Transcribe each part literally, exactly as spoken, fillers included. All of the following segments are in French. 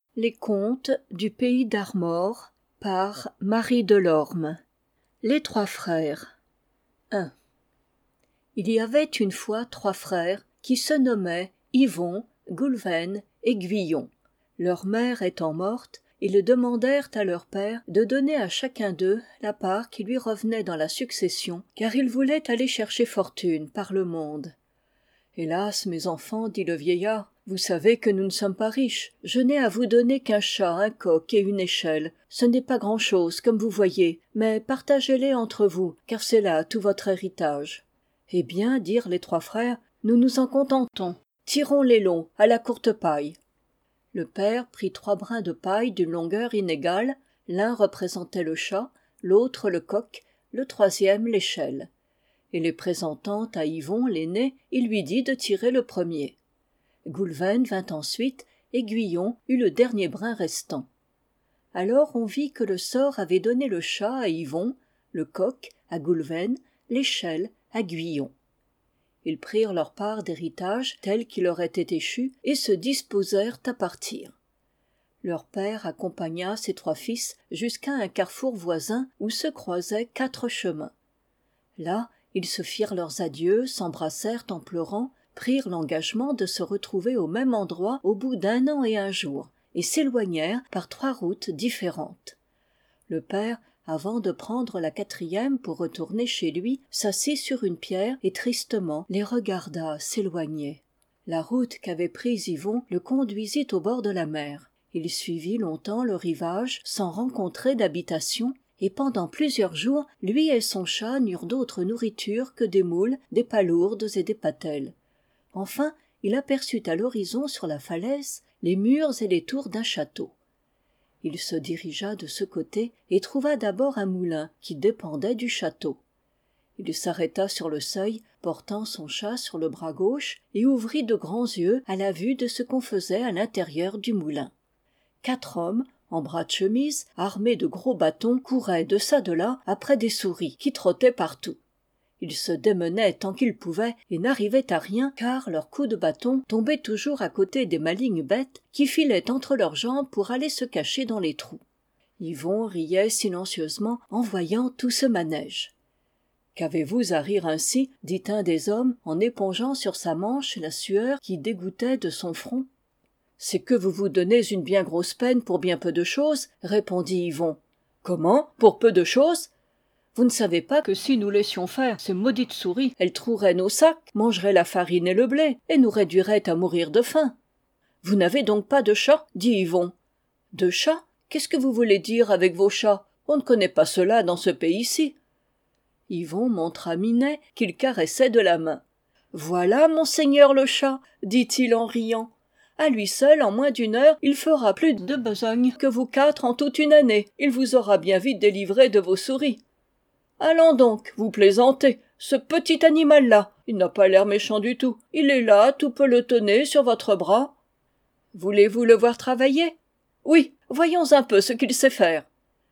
Les contes du pays d'Armor par Marie Delorme. Les trois frères. un. Il y avait une fois trois frères qui se nommaient Yvon, Goulven et Guyon. Leur mère étant morte, ils demandèrent à leur père de donner à chacun d'eux la part qui lui revenait dans la succession, car ils voulaient aller chercher fortune par le monde. « Hélas, mes enfants, dit le vieillard, vous savez que nous ne sommes pas riches. Je n'ai à vous donner qu'un chat, un coq et une échelle. Ce n'est pas grand-chose, comme vous voyez, mais partagez-les entre vous, car c'est là tout votre héritage. » Eh bien, dirent les trois frères, nous nous en contentons. Tirons les longs, à la courte paille. Le père prit trois brins de paille d'une longueur inégale, l'un représentait le chat, l'autre le coq, le troisième l'échelle. Et les présentant à Yvon l'aîné, il lui dit de tirer le premier. Goulven vint ensuite, et Guyon eut le dernier brin restant. Alors on vit que le sort avait donné le chat à Yvon, le coq à Goulven, l'échelle à Guyon. Ils prirent leur part d'héritage tel qu'il leur était échu, et se disposèrent à partir. Leur père accompagna ses trois fils jusqu'à un carrefour voisin où se croisaient quatre chemins. Là, ils se firent leurs adieux, s'embrassèrent en pleurant, prirent l'engagement de se retrouver au même endroit au bout d'un an et un jour, et s'éloignèrent par trois routes différentes. Le père, avant de prendre la quatrième pour retourner chez lui, s'assit sur une pierre et tristement les regarda s'éloigner. La route qu'avait prise Yvon le conduisit au bord de la mer. Il suivit longtemps le rivage sans rencontrer d'habitation, et pendant plusieurs jours, lui et son chat n'eurent d'autre nourriture que des moules, des palourdes et des patelles. Enfin, il aperçut à l'horizon sur la falaise les murs et les tours d'un château. Il se dirigea de ce côté et trouva d'abord un moulin qui dépendait du château. Il s'arrêta sur le seuil, portant son chat sur le bras gauche, et ouvrit de grands yeux à la vue de ce qu'on faisait à l'intérieur du moulin. Quatre hommes, en bras de chemise, armés de gros bâtons, couraient de çà de là après des souris qui trottaient partout. Ils se démenaient tant qu'ils pouvaient et n'arrivaient à rien car leurs coups de bâton tombaient toujours à côté des malignes bêtes qui filaient entre leurs jambes pour aller se cacher dans les trous. Yvon riait silencieusement en voyant tout ce manège. « Qu'avez-vous à rire ainsi ?» dit un des hommes en épongeant sur sa manche la sueur qui dégouttait de son front. « C'est que vous vous donnez une bien grosse peine pour bien peu de choses, » répondit Yvon. « Comment ? Pour peu de choses ? Vous ne savez pas que si nous laissions faire ces maudites souris, elles troueraient nos sacs, mangeraient la farine et le blé, et nous réduiraient à mourir de faim. »« Vous n'avez donc pas de chat ?» dit Yvon. « De chat ? Qu'est-ce que vous voulez dire avec vos chats ? On ne connaît pas cela dans ce pays-ci. » Yvon montra Minet qu'il caressait de la main. « Voilà, monseigneur le chat !» dit-il en riant. « À lui seul, en moins d'une heure, il fera plus de besogne que vous quatre en toute une année. Il vous aura bien vite délivré de vos souris. »« Allons donc, vous plaisantez. Ce petit animal-là, il n'a pas l'air méchant du tout. Il est là, tout pelotonné sur votre bras. Voulez-vous le voir travailler ? Oui, voyons un peu ce qu'il sait faire. »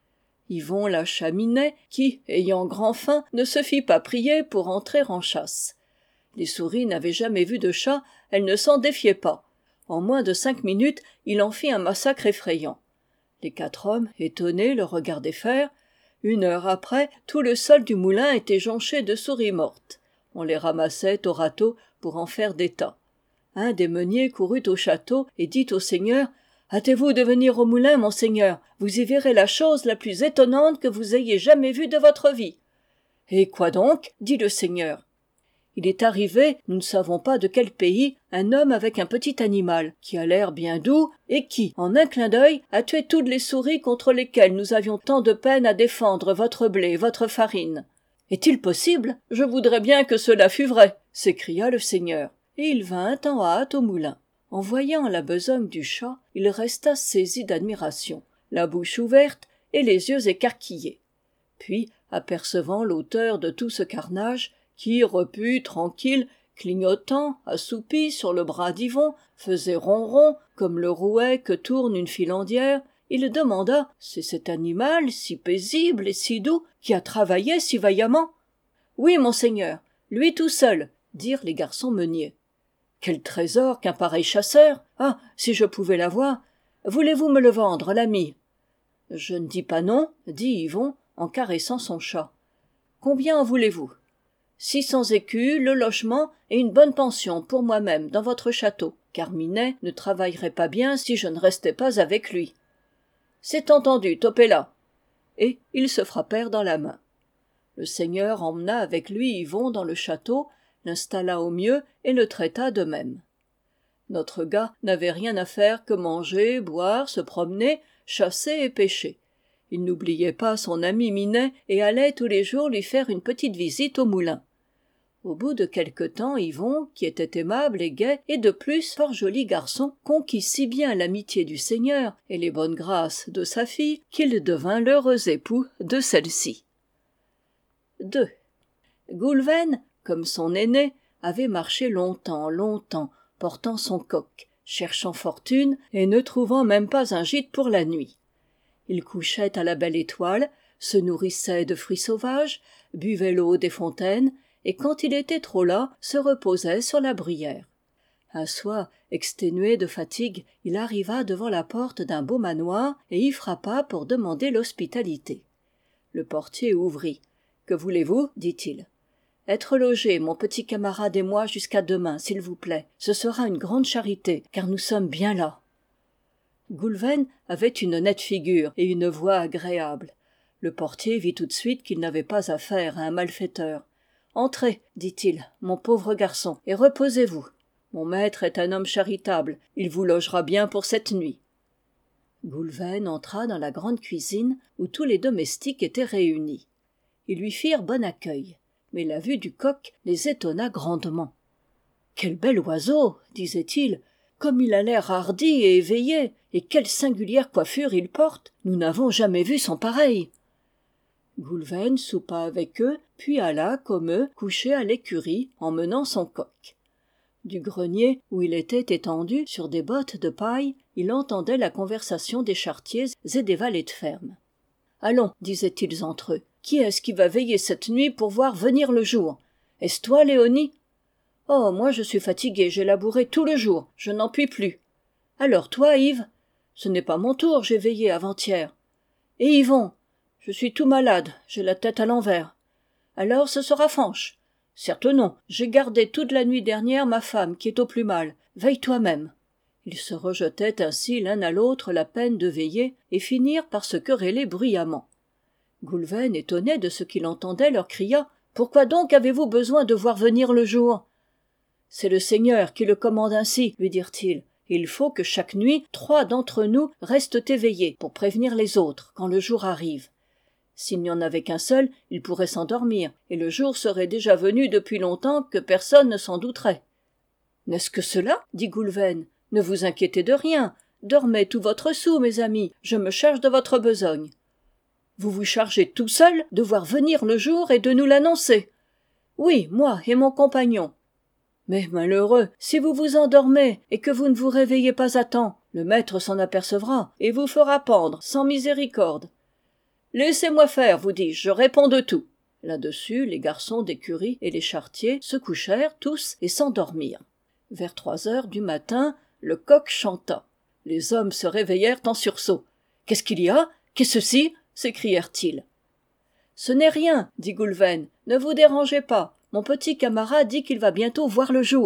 Yvon lâcha Minet, qui, ayant grand faim, ne se fit pas prier pour entrer en chasse. Les souris n'avaient jamais vu de chat, elles ne s'en défiaient pas. En moins de cinq minutes, il en fit un massacre effrayant. Les quatre hommes, étonnés, le regardaient faire. Une heure après, tout le sol du moulin était jonché de souris mortes. On les ramassait au râteau pour en faire des tas. Un des meuniers courut au château et dit au seigneur « Hâtez-vous de venir au moulin, monseigneur. Vous y verrez la chose la plus étonnante que vous ayez jamais vue de votre vie. »« Et quoi donc ?» dit le seigneur. « Il est arrivé, nous ne savons pas de quel pays, un homme avec un petit animal, qui a l'air bien doux, et qui, en un clin d'œil, a tué toutes les souris contre lesquelles nous avions tant de peine à défendre votre blé, votre farine. »« Est-il possible ? Je voudrais bien que cela fût vrai !» s'écria le seigneur. Et il vint en hâte au moulin. En voyant la besogne du chat, il resta saisi d'admiration, la bouche ouverte et les yeux écarquillés. Puis, apercevant l'auteur de tout ce carnage, qui, repu, tranquille, clignotant, assoupi sur le bras d'Yvon, faisait ronron comme le rouet que tourne une filandière, il demanda « C'est cet animal, si paisible et si doux, qui a travaillé si vaillamment ?»« Oui, monseigneur, lui tout seul, » dirent les garçons meuniers. « Quel trésor qu'un pareil chasseur ! Ah, si je pouvais l'avoir ! voulez-vous me le vendre, l'ami ? Je ne dis pas non, dit Yvon, en caressant son chat. Combien en voulez-vous ? Six cents écus, le logement et une bonne pension pour moi-même dans votre château, car Minet ne travaillerait pas bien si je ne restais pas avec lui. C'est entendu, Topella. Et ils se frappèrent dans la main. Le seigneur emmena avec lui Yvon dans le château, l'installa au mieux et le traita de même. Notre gars n'avait rien à faire que manger, boire, se promener, chasser et pêcher. Il n'oubliait pas son ami Minet et allait tous les jours lui faire une petite visite au moulin. Au bout de quelque temps, Yvon, qui était aimable et gai, et de plus fort joli garçon, conquit si bien l'amitié du seigneur et les bonnes grâces de sa fille qu'il devint l'heureux époux de celle-ci. deux. Goulven, comme son aîné, avait marché longtemps, longtemps, portant son coq, cherchant fortune et ne trouvant même pas un gîte pour la nuit. Il couchait à la belle étoile, se nourrissait de fruits sauvages, buvait l'eau des fontaines, et quand il était trop las, se reposait sur la bruyère. Un soir, exténué de fatigue, il arriva devant la porte d'un beau manoir et y frappa pour demander l'hospitalité. Le portier ouvrit. « Que voulez-vous » dit-il. « Être logé, mon petit camarade et moi, jusqu'à demain, s'il vous plaît. Ce sera une grande charité, car nous sommes bien là. » Goulven avait une nette figure et une voix agréable. Le portier vit tout de suite qu'il n'avait pas affaire à un malfaiteur. « Entrez, dit-il, mon pauvre garçon, et reposez-vous. Mon maître est un homme charitable, il vous logera bien pour cette nuit. » Goulven entra dans la grande cuisine où tous les domestiques étaient réunis. Ils lui firent bon accueil, mais la vue du coq les étonna grandement. « Quel bel oiseau !» disait-il. « Comme il a l'air hardi et éveillé, et quelle singulière coiffure il porte! Nous n'avons jamais vu son pareil. » Goulven soupa avec eux, puis alla, comme eux, coucher à l'écurie, emmenant son coq. Du grenier, où il était étendu sur des bottes de paille, il entendait la conversation des charretiers et des valets de ferme. « Allons, disaient-ils entre eux, qui est-ce qui va veiller cette nuit pour voir venir le jour? Est-ce toi, Léonie? Oh, moi je suis fatigué, j'ai labouré tout le jour, je n'en puis plus. Alors toi, Yves? Ce n'est pas mon tour, j'ai veillé avant-hier. Et Yvon? Je suis tout malade, j'ai la tête à l'envers. Alors ce sera Fanche. Certes non, j'ai gardé toute la nuit dernière ma femme qui est au plus mal. Veille toi-même. » Ils se rejetaient ainsi l'un à l'autre la peine de veiller et finirent par se quereller bruyamment. Goulven, étonné de ce qu'il entendait, leur cria « Pourquoi donc avez-vous besoin de voir venir le jour ?»« C'est le Seigneur qui le commande ainsi, lui dirent-ils. Il faut que chaque nuit, trois d'entre nous restent éveillés pour prévenir les autres quand le jour arrive. S'il n'y en avait qu'un seul, il pourrait s'endormir, et le jour serait déjà venu depuis longtemps que personne ne s'en douterait. »« N'est-ce que cela ?» dit Goulven. « Ne vous inquiétez de rien. Dormez tout votre soûl, mes amis, je me charge de votre besogne. »« Vous vous chargez tout seul de voir venir le jour et de nous l'annoncer. »« Oui, moi et mon compagnon. »« Mais malheureux, si vous vous endormez et que vous ne vous réveillez pas à temps, le maître s'en apercevra et vous fera pendre sans miséricorde. »« Laissez-moi faire, vous dis-je, je réponds de tout. » Là-dessus, les garçons d'écurie et les charretiers se couchèrent tous et s'endormirent. Vers trois heures du matin, le coq chanta. Les hommes se réveillèrent en sursaut. « Qu'est-ce qu'il y a? Qu'est-ce ceci ?» s'écrièrent-ils. « Ce n'est rien, dit Goulven. Ne vous dérangez pas. Mon petit camarade dit qu'il va bientôt voir le jour. »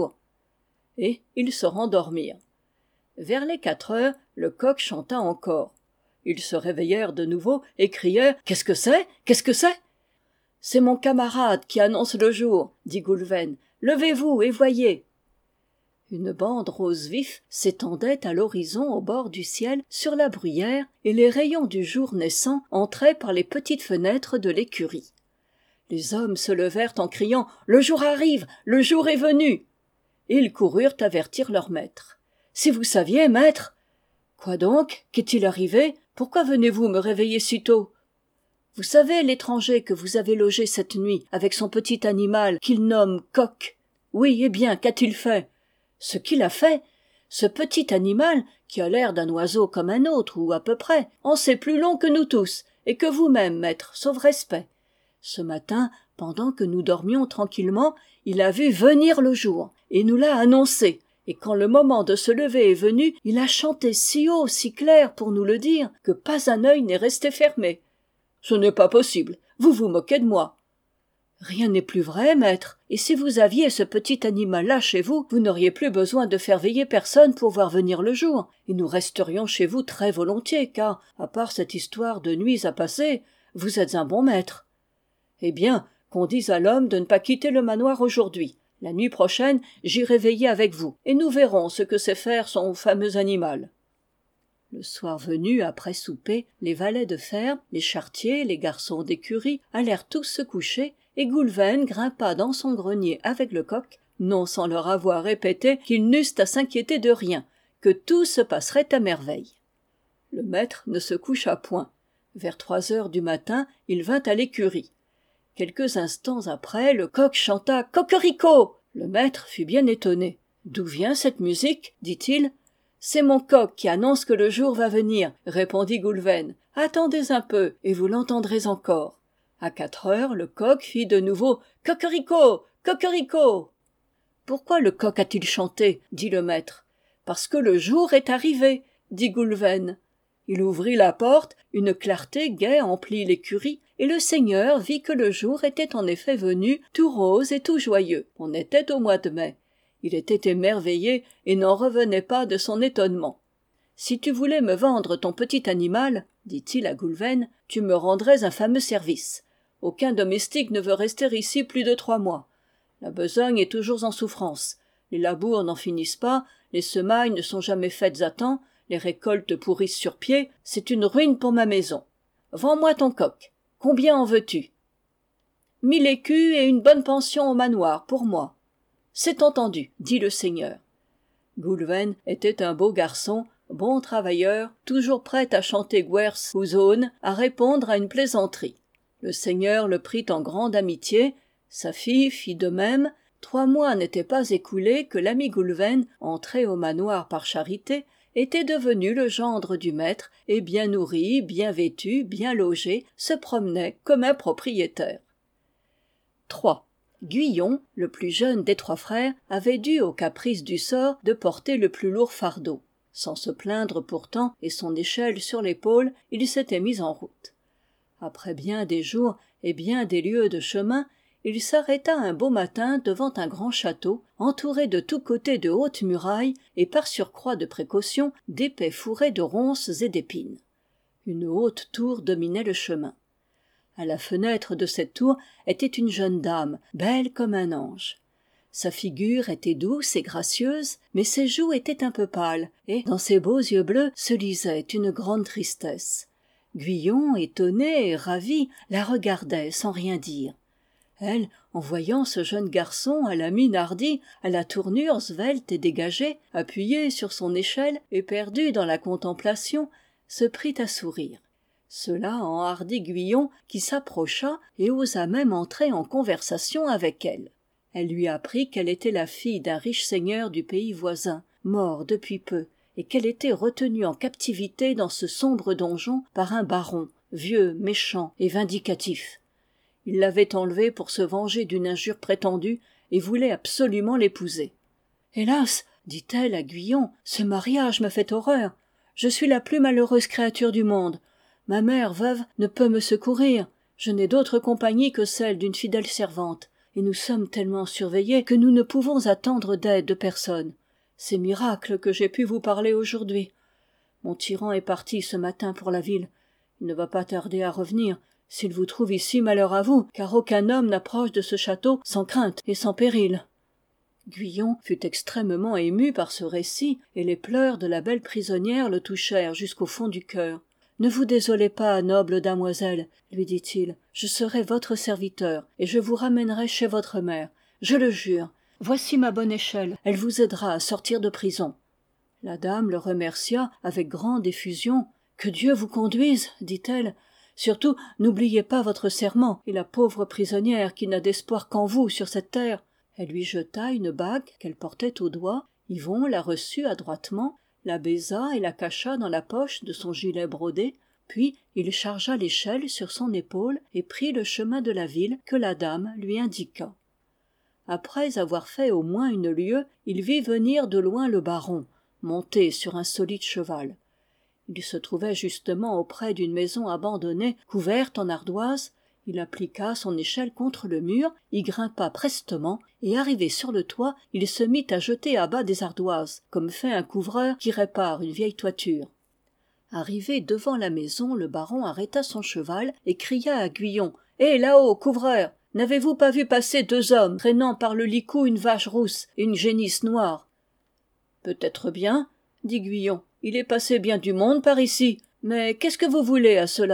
Et ils se rendormirent. Vers les quatre heures, le coq chanta encore. Ils se réveillèrent de nouveau et crièrent « Qu'est-ce que c'est? Qu'est-ce que c'est ?» « C'est mon camarade qui annonce le jour, dit Goulven. « Levez-vous et voyez. » Une bande rose vif s'étendait à l'horizon au bord du ciel sur la bruyère et les rayons du jour naissant entraient par les petites fenêtres de l'écurie. Les hommes se levèrent en criant « Le jour arrive, le jour est venu !» Et ils coururent avertir leur maître. « Si vous saviez, maître !»« Quoi donc? Qu'est-il arrivé? Pourquoi venez-vous me réveiller si tôt ?»« Vous savez l'étranger que vous avez logé cette nuit avec son petit animal qu'il nomme coq. Oui, eh bien, qu'a-t-il fait? Ce qu'il a fait, ce petit animal, qui a l'air d'un oiseau comme un autre, ou à peu près, en sait plus long que nous tous, et que vous-même, maître, sauf respect. Ce matin, pendant que nous dormions tranquillement, il a vu venir le jour, et nous l'a annoncé, et quand le moment de se lever est venu, il a chanté si haut, si clair pour nous le dire, que pas un œil n'est resté fermé. Ce n'est pas possible, vous vous moquez de moi. Rien n'est plus vrai, maître, et si vous aviez ce petit animal-là chez vous, vous n'auriez plus besoin de faire veiller personne pour voir venir le jour, et nous resterions chez vous très volontiers, car, à part cette histoire de nuits à passer, vous êtes un bon maître. Eh bien, qu'on dise à l'homme de ne pas quitter le manoir aujourd'hui. La nuit prochaine, j'irai veiller avec vous, et nous verrons ce que sait faire son fameux animal. Le soir venu, après souper, les valets de ferme, les charretiers, les garçons d'écurie allèrent tous se coucher, et Goulven grimpa dans son grenier avec le coq, non sans leur avoir répété qu'ils n'eussent à s'inquiéter de rien, que tout se passerait à merveille. Le maître ne se coucha point. Vers trois heures du matin, il vint à l'écurie. Quelques instants après, le coq chanta « Cocorico !» Le maître fut bien étonné. « D'où vient cette musique ?» dit-il. « C'est mon coq qui annonce que le jour va venir, » répondit Goulven. « Attendez un peu, et vous l'entendrez encore. » À quatre heures, le coq fit de nouveau « Cocorico ! Cocorico !»« Pourquoi le coq a-t-il chanté ?» dit le maître. « Parce que le jour est arrivé, » dit Goulven. Il ouvrit la porte, une clarté gaie emplit l'écurie, et le seigneur vit que le jour était en effet venu, tout rose et tout joyeux. On était au mois de mai. Il était émerveillé et n'en revenait pas de son étonnement. « Si tu voulais me vendre ton petit animal, dit-il à Goulven, tu me rendrais un fameux service. Aucun domestique ne veut rester ici plus de trois mois. La besogne est toujours en souffrance. Les labours n'en finissent pas, les semailles ne sont jamais faites à temps, les récoltes pourrissent sur pied, c'est une ruine pour ma maison. Vends-moi ton coq. Combien en veux-tu ? Mille écus et une bonne pension au manoir, pour moi. C'est entendu, dit le seigneur. Goulven était un beau garçon, bon travailleur, toujours prêt à chanter Gwerz ou Zone, à répondre à une plaisanterie. Le seigneur le prit en grande amitié, sa fille fit de même. Trois mois n'étaient pas écoulés que l'ami Goulven, entré au manoir par charité, était devenu le gendre du maître et bien nourri, bien vêtu, bien logé, se promenait comme un propriétaire. trois. Guyon, le plus jeune des trois frères, avait dû au caprice du sort de porter le plus lourd fardeau. Sans se plaindre pourtant et son échelle sur l'épaule, il s'était mis en route. Après bien des jours et bien des lieues de chemin, il s'arrêta un beau matin devant un grand château, entouré de tous côtés de hautes murailles et par surcroît de précaution d'épais fourrés de ronces et d'épines. Une haute tour dominait le chemin. À la fenêtre de cette tour était une jeune dame, belle comme un ange. Sa figure était douce et gracieuse, mais ses joues étaient un peu pâles, et dans ses beaux yeux bleus se lisait une grande tristesse. Guyon, étonné et ravi, la regardait sans rien dire. Elle, en voyant ce jeune garçon à la mine hardie, à la tournure svelte et dégagée, appuyé sur son échelle et perdu dans la contemplation, se prit à sourire. Cela enhardit Guyon, qui s'approcha et osa même entrer en conversation avec elle. Elle lui apprit qu'elle était la fille d'un riche seigneur du pays voisin, mort depuis peu, et qu'elle était retenue en captivité dans ce sombre donjon par un baron, vieux, méchant et vindicatif. Il l'avait enlevée pour se venger d'une injure prétendue et voulait absolument l'épouser. « Hélas !» dit-elle à Guyon, « ce mariage me fait horreur. Je suis la plus malheureuse créature du monde. Ma mère veuve ne peut me secourir. Je n'ai d'autre compagnie que celle d'une fidèle servante. Et nous sommes tellement surveillés que nous ne pouvons attendre d'aide de personne. C'est miracle que j'ai pu vous parler aujourd'hui. Mon tyran est parti ce matin pour la ville. Il ne va pas tarder à revenir. S'il vous trouve ici, malheur à vous, car aucun homme n'approche de ce château sans crainte et sans péril. » Guyon fut extrêmement ému par ce récit, et les pleurs de la belle prisonnière le touchèrent jusqu'au fond du cœur. « Ne vous désolez pas, noble damoiselle, lui dit-il, je serai votre serviteur, et je vous ramènerai chez votre mère. Je le jure. Voici ma bonne échelle, elle vous aidera à sortir de prison. » La dame le remercia avec grande effusion. « Que Dieu vous conduise, dit-elle. Surtout, n'oubliez pas votre serment et la pauvre prisonnière qui n'a d'espoir qu'en vous sur cette terre. » Elle lui jeta une bague qu'elle portait au doigt. Yvon la reçut adroitement, la baisa et la cacha dans la poche de son gilet brodé, puis il chargea l'échelle sur son épaule et prit le chemin de la ville que la dame lui indiqua. Après avoir fait au moins une lieue, il vit venir de loin le baron, monté sur un solide cheval. Il se trouvait justement auprès d'une maison abandonnée, couverte en ardoise. Il appliqua son échelle contre le mur, y grimpa prestement, et arrivé sur le toit, il se mit à jeter à bas des ardoises, comme fait un couvreur qui répare une vieille toiture. Arrivé devant la maison, le baron arrêta son cheval et cria à Guillon. « Hé, là-haut, couvreur! N'avez-vous pas vu passer deux hommes traînant par le licou une vache rousse et une génisse noire ?»« Peut-être bien, » dit Guillon. « Il est passé bien du monde par ici. Mais qu'est-ce que vous voulez à cela ?»«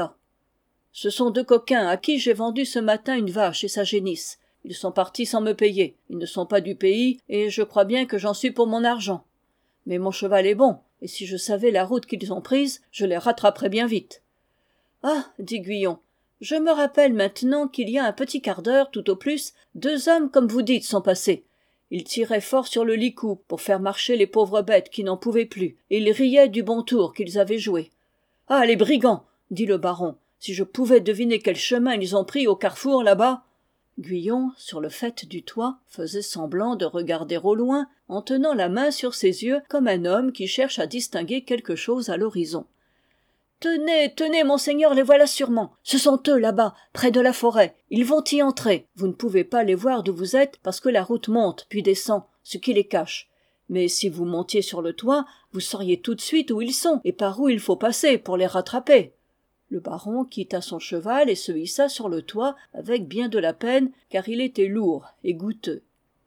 Ce sont deux coquins à qui j'ai vendu ce matin une vache et sa génisse. Ils sont partis sans me payer. Ils ne sont pas du pays, et je crois bien que j'en suis pour mon argent. Mais mon cheval est bon, et si je savais la route qu'ils ont prise, je les rattraperais bien vite. »« Ah, dit Guillon, je me rappelle maintenant qu'il y a un petit quart d'heure, tout au plus, deux hommes comme vous dites sont passés. Ils tiraient fort sur le licou pour faire marcher les pauvres bêtes qui n'en pouvaient plus, et ils riaient du bon tour qu'ils avaient joué. « Ah, les brigands !» dit le baron. « Si je pouvais deviner quel chemin ils ont pris au carrefour là-bas !» Guillon, sur le faîte du toit, faisait semblant de regarder au loin, en tenant la main sur ses yeux comme un homme qui cherche à distinguer quelque chose à l'horizon. « Tenez, tenez, monseigneur, les voilà sûrement. Ce sont eux, là-bas, près de la forêt. Ils vont y entrer. Vous ne pouvez pas les voir d'où vous êtes, parce que la route monte, puis descend, ce qui les cache. Mais si vous montiez sur le toit, vous sauriez tout de suite où ils sont, et par où il faut passer pour les rattraper. » Le baron quitta son cheval et se hissa sur le toit avec bien de la peine, car il était lourd et goutteux.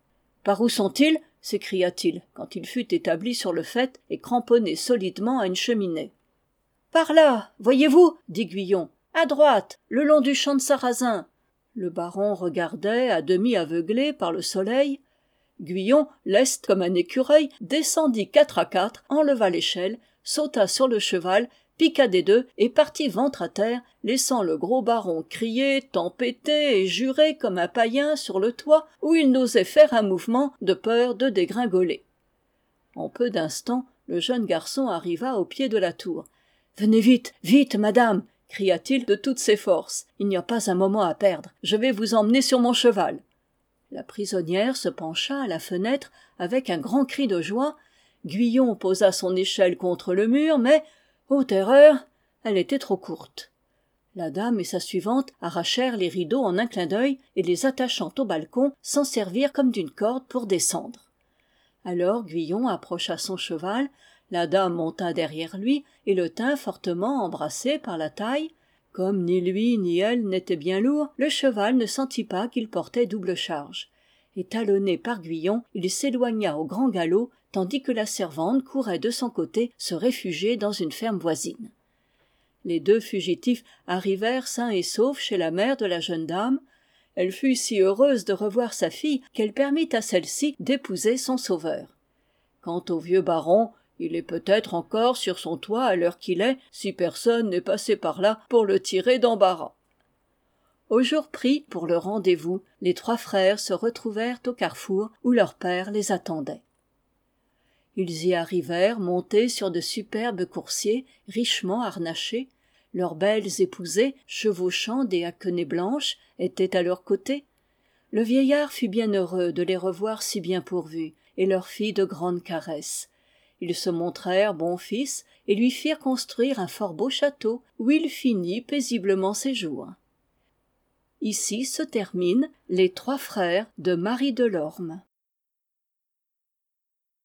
« Par où sont-ils » s'écria-t-il, quand il fut établi sur le faîte et cramponné solidement à une cheminée. « Par là, voyez-vous, dit Guillon, à droite, le long du champ de sarrasin. » Le baron regardait, à demi aveuglé par le soleil. Guillon, leste comme un écureuil, descendit quatre à quatre, enleva l'échelle, sauta sur le cheval, piqua des deux et partit ventre à terre, laissant le gros baron crier, tempêter et jurer comme un païen sur le toit où il n'osait faire un mouvement de peur de dégringoler. En peu d'instants, le jeune garçon arriva au pied de la tour. « Venez vite, vite, madame !» cria-t-il de toutes ses forces. « Il n'y a pas un moment à perdre. Je vais vous emmener sur mon cheval. » La prisonnière se pencha à la fenêtre avec un grand cri de joie. Guillon posa son échelle contre le mur, mais, ô terreur, elle était trop courte. La dame et sa suivante arrachèrent les rideaux en un clin d'œil et les attachant au balcon, s'en servirent comme d'une corde pour descendre. Alors Guillon approcha son cheval, la dame monta derrière lui et le tint fortement embrassé par la taille. Comme ni lui ni elle n'étaient bien lourds, le cheval ne sentit pas qu'il portait double charge. Et talonné par Guillon, il s'éloigna au grand galop, tandis que la servante courait de son côté se réfugier dans une ferme voisine. Les deux fugitifs arrivèrent sains et saufs chez la mère de la jeune dame. Elle fut si heureuse de revoir sa fille qu'elle permit à celle-ci d'épouser son sauveur. Quant au vieux baron, il est peut-être encore sur son toit à l'heure qu'il est, si personne n'est passé par là pour le tirer d'embarras. Au jour pris pour le rendez-vous, les trois frères se retrouvèrent au carrefour où leur père les attendait. Ils y arrivèrent montés sur de superbes coursiers, richement harnachés. Leurs belles épousées, chevauchant des haquenets blanches, étaient à leurs côtés. Le vieillard fut bien heureux de les revoir si bien pourvus, et leur fit de grandes caresses. Ils se montrèrent bons fils et lui firent construire un fort beau château où il finit paisiblement ses jours. Ici se terminent les trois frères de Marie Delorme.